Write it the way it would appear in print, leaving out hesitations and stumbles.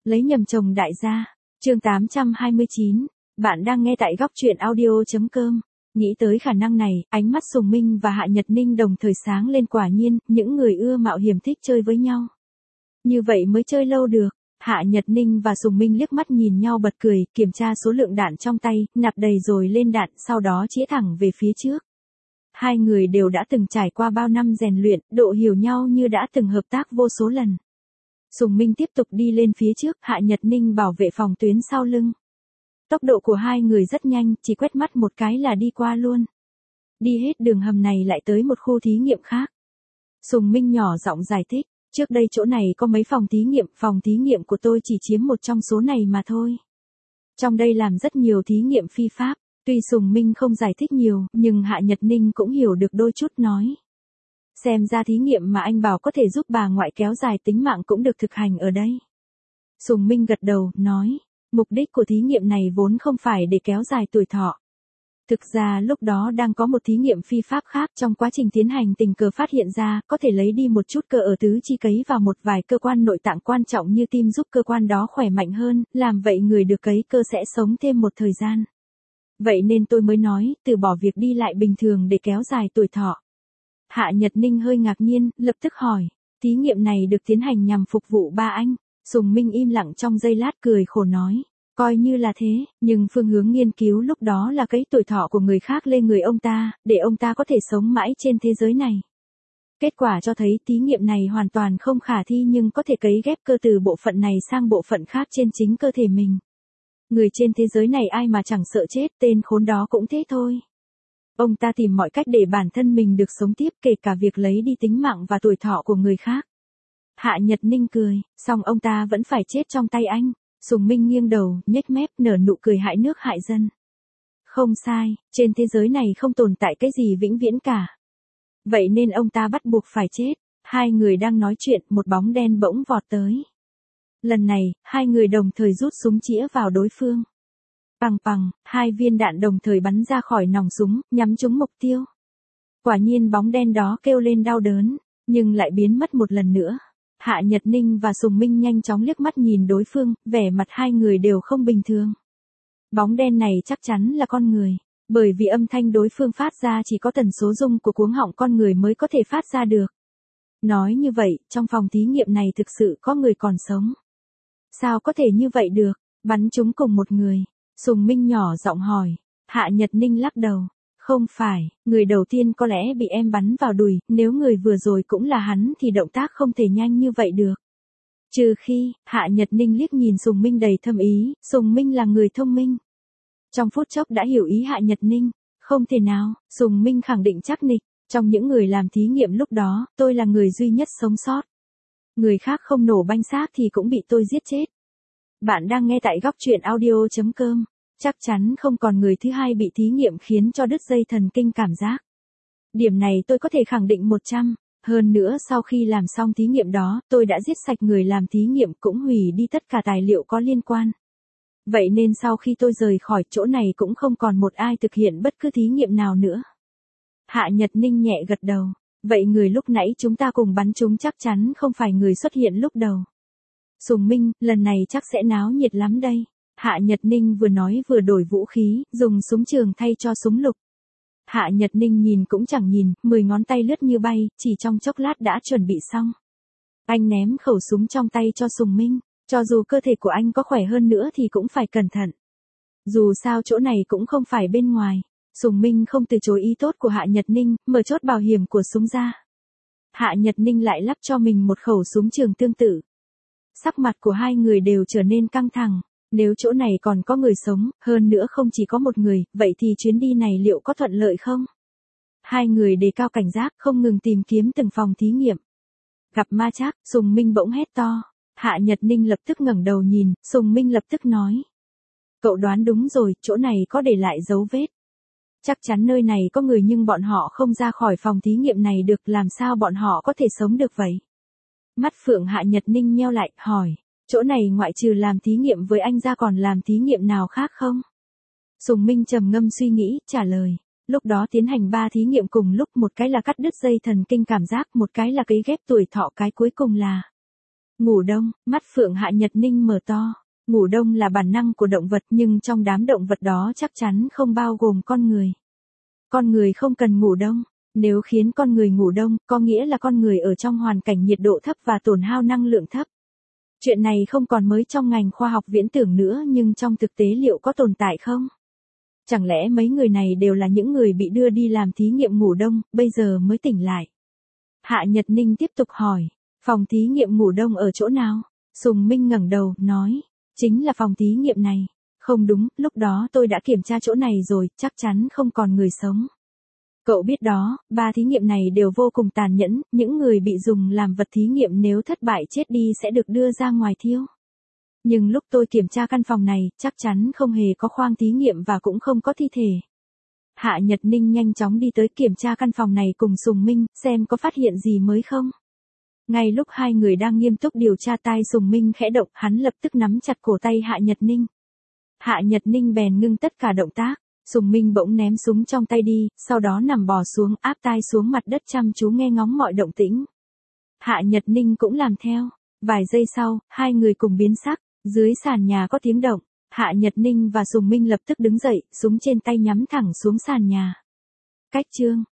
Lấy nhầm chồng đại gia. Chương 829. Bạn đang nghe tại góc truyện audio.com. Nghĩ tới khả năng này, ánh mắt Sùng Minh và Hạ Nhật Ninh đồng thời sáng lên, quả nhiên, những người ưa mạo hiểm thích chơi với nhau. Như vậy mới chơi lâu được. Hạ Nhật Ninh và Sùng Minh liếc mắt nhìn nhau bật cười, kiểm tra số lượng đạn trong tay, nạp đầy rồi lên đạn, sau đó chĩa thẳng về phía trước. Hai người đều đã từng trải qua bao năm rèn luyện, độ hiểu nhau như đã từng hợp tác vô số lần. Sùng Minh tiếp tục đi lên phía trước, Hạ Nhật Ninh bảo vệ phòng tuyến sau lưng. Tốc độ của hai người rất nhanh, chỉ quét mắt một cái là đi qua luôn. Đi hết đường hầm này lại tới một khu thí nghiệm khác. Sùng Minh nhỏ giọng giải thích, trước đây chỗ này có mấy phòng thí nghiệm của tôi chỉ chiếm một trong số này mà thôi. Trong đây làm rất nhiều thí nghiệm phi pháp, tuy Sùng Minh không giải thích nhiều, nhưng Hạ Nhật Ninh cũng hiểu được đôi chút, nói. Xem ra thí nghiệm mà anh bảo có thể giúp bà ngoại kéo dài tính mạng cũng được thực hành ở đây. Sùng Minh gật đầu, nói, mục đích của thí nghiệm này vốn không phải để kéo dài tuổi thọ. Thực ra lúc đó đang có một thí nghiệm phi pháp khác, trong quá trình tiến hành tình cờ phát hiện ra, có thể lấy đi một chút cơ ở tứ chi cấy vào một vài cơ quan nội tạng quan trọng như tim giúp cơ quan đó khỏe mạnh hơn, làm vậy người được cấy cơ sẽ sống thêm một thời gian. Vậy nên tôi mới nói, từ bỏ việc đi lại bình thường để kéo dài tuổi thọ. Hạ Nhật Ninh hơi ngạc nhiên, lập tức hỏi, thí nghiệm này được tiến hành nhằm phục vụ ba anh. Sùng Minh im lặng trong giây lát cười khổ nói, coi như là thế, nhưng phương hướng nghiên cứu lúc đó là cấy tuổi thọ của người khác lên người ông ta, để ông ta có thể sống mãi trên thế giới này. Kết quả cho thấy thí nghiệm này hoàn toàn không khả thi, nhưng có thể cấy ghép cơ từ bộ phận này sang bộ phận khác trên chính cơ thể mình. Người trên thế giới này ai mà chẳng sợ chết, tên khốn đó cũng thế thôi. Ông ta tìm mọi cách để bản thân mình được sống tiếp, kể cả việc lấy đi tính mạng và tuổi thọ của người khác. Hạ Nhật Ninh cười, song ông ta vẫn phải chết trong tay anh. Sùng Minh nghiêng đầu, nhếch mép, nở nụ cười hại nước hại dân. Không sai, trên thế giới này không tồn tại cái gì vĩnh viễn cả. Vậy nên ông ta bắt buộc phải chết. Hai người đang nói chuyện, một bóng đen bỗng vọt tới. Lần này, hai người đồng thời rút súng chĩa vào đối phương. Pằng pằng, hai viên đạn đồng thời bắn ra khỏi nòng súng, nhắm trúng mục tiêu. Quả nhiên bóng đen đó kêu lên đau đớn, nhưng lại biến mất một lần nữa. Hạ Nhật Ninh và Sùng Minh nhanh chóng liếc mắt nhìn đối phương, vẻ mặt hai người đều không bình thường. Bóng đen này chắc chắn là con người, bởi vì âm thanh đối phương phát ra chỉ có tần số rung của cuống họng con người mới có thể phát ra được. Nói như vậy, trong phòng thí nghiệm này thực sự có người còn sống. Sao có thể như vậy được, bắn chúng cùng một người? Sùng Minh nhỏ giọng hỏi. Hạ Nhật Ninh lắc đầu. Không phải, người đầu tiên có lẽ bị em bắn vào đùi, nếu người vừa rồi cũng là hắn thì động tác không thể nhanh như vậy được. Trừ khi, Hạ Nhật Ninh liếc nhìn Sùng Minh đầy thâm ý, Sùng Minh là người thông minh. Trong phút chốc đã hiểu ý Hạ Nhật Ninh. Không thể nào, Sùng Minh khẳng định chắc nịch, trong những người làm thí nghiệm lúc đó, tôi là người duy nhất sống sót. Người khác không nổ banh xác thì cũng bị tôi giết chết. Bạn đang nghe tại góc truyện audio.com. Chắc chắn không còn người thứ hai bị thí nghiệm khiến cho đứt dây thần kinh cảm giác. Điểm này tôi có thể khẳng định 100. Hơn nữa sau khi làm xong thí nghiệm đó, tôi đã giết sạch người làm thí nghiệm, cũng hủy đi tất cả tài liệu có liên quan. Vậy nên sau khi tôi rời khỏi chỗ này cũng không còn một ai thực hiện bất cứ thí nghiệm nào nữa. Hạ Nhật Ninh nhẹ gật đầu. Vậy người lúc nãy chúng ta cùng bắn chúng chắc chắn không phải người xuất hiện lúc đầu. Sùng Minh, lần này chắc sẽ náo nhiệt lắm đây. Hạ Nhật Ninh vừa nói vừa đổi vũ khí, dùng súng trường thay cho súng lục. Hạ Nhật Ninh nhìn cũng chẳng nhìn, 10 ngón tay lướt như bay, chỉ trong chốc lát đã chuẩn bị xong. Anh ném khẩu súng trong tay cho Sùng Minh, cho dù cơ thể của anh có khỏe hơn nữa thì cũng phải cẩn thận. Dù sao chỗ này cũng không phải bên ngoài. Sùng Minh không từ chối ý tốt của Hạ Nhật Ninh, mở chốt bảo hiểm của súng ra. Hạ Nhật Ninh lại lắp cho mình một khẩu súng trường tương tự. Sắc mặt của hai người đều trở nên căng thẳng. Nếu chỗ này còn có người sống, hơn nữa không chỉ có một người, vậy thì chuyến đi này liệu có thuận lợi không? Hai người đề cao cảnh giác, không ngừng tìm kiếm từng phòng thí nghiệm. Gặp ma chắc, Sùng Minh bỗng hét to. Hạ Nhật Ninh lập tức ngẩng đầu nhìn, Sùng Minh lập tức nói. Cậu đoán đúng rồi, chỗ này có để lại dấu vết. Chắc chắn nơi này có người nhưng bọn họ không ra khỏi phòng thí nghiệm này được, làm sao bọn họ có thể sống được vậy? Mắt phượng Hạ Nhật Ninh nheo lại, hỏi. Chỗ này ngoại trừ làm thí nghiệm với anh ra còn làm thí nghiệm nào khác không? Sùng Minh trầm ngâm suy nghĩ, trả lời. Lúc đó tiến hành 3 thí nghiệm cùng lúc, một cái là cắt đứt dây thần kinh cảm giác, một cái là cấy ghép tuổi thọ, cái cuối cùng là Ngủ đông, mắt Phượng Hạ Nhật Ninh mở to. Ngủ đông là bản năng của động vật nhưng trong đám động vật đó chắc chắn không bao gồm con người. Con người không cần ngủ đông. Nếu khiến con người ngủ đông, có nghĩa là con người ở trong hoàn cảnh nhiệt độ thấp và tổn hao năng lượng thấp. Chuyện này không còn mới trong ngành khoa học viễn tưởng nữa nhưng trong thực tế liệu có tồn tại không? Chẳng lẽ mấy người này đều là những người bị đưa đi làm thí nghiệm ngủ đông, bây giờ mới tỉnh lại? Hạ Nhật Ninh tiếp tục hỏi, phòng thí nghiệm ngủ đông ở chỗ nào? Sùng Minh ngẩng đầu, nói, chính là phòng thí nghiệm này. Không đúng, lúc đó tôi đã kiểm tra chỗ này rồi, chắc chắn không còn người sống. Cậu biết đó, 3 thí nghiệm này đều vô cùng tàn nhẫn, những người bị dùng làm vật thí nghiệm nếu thất bại chết đi sẽ được đưa ra ngoài thiêu. Nhưng lúc tôi kiểm tra căn phòng này, chắc chắn không hề có khoang thí nghiệm và cũng không có thi thể. Hạ Nhật Ninh nhanh chóng đi tới kiểm tra căn phòng này cùng Sùng Minh, xem có phát hiện gì mới không. Ngay lúc hai người đang nghiêm túc điều tra, tai Sùng Minh khẽ động, hắn lập tức nắm chặt cổ tay Hạ Nhật Ninh. Hạ Nhật Ninh bèn ngưng tất cả động tác. Sùng Minh bỗng ném súng trong tay đi, sau đó nằm bò xuống, áp tai xuống mặt đất chăm chú nghe ngóng mọi động tĩnh. Hạ Nhật Ninh cũng làm theo. Vài giây sau, hai người cùng biến sắc, dưới sàn nhà có tiếng động. Hạ Nhật Ninh và Sùng Minh lập tức đứng dậy, súng trên tay nhắm thẳng xuống sàn nhà. Cách chương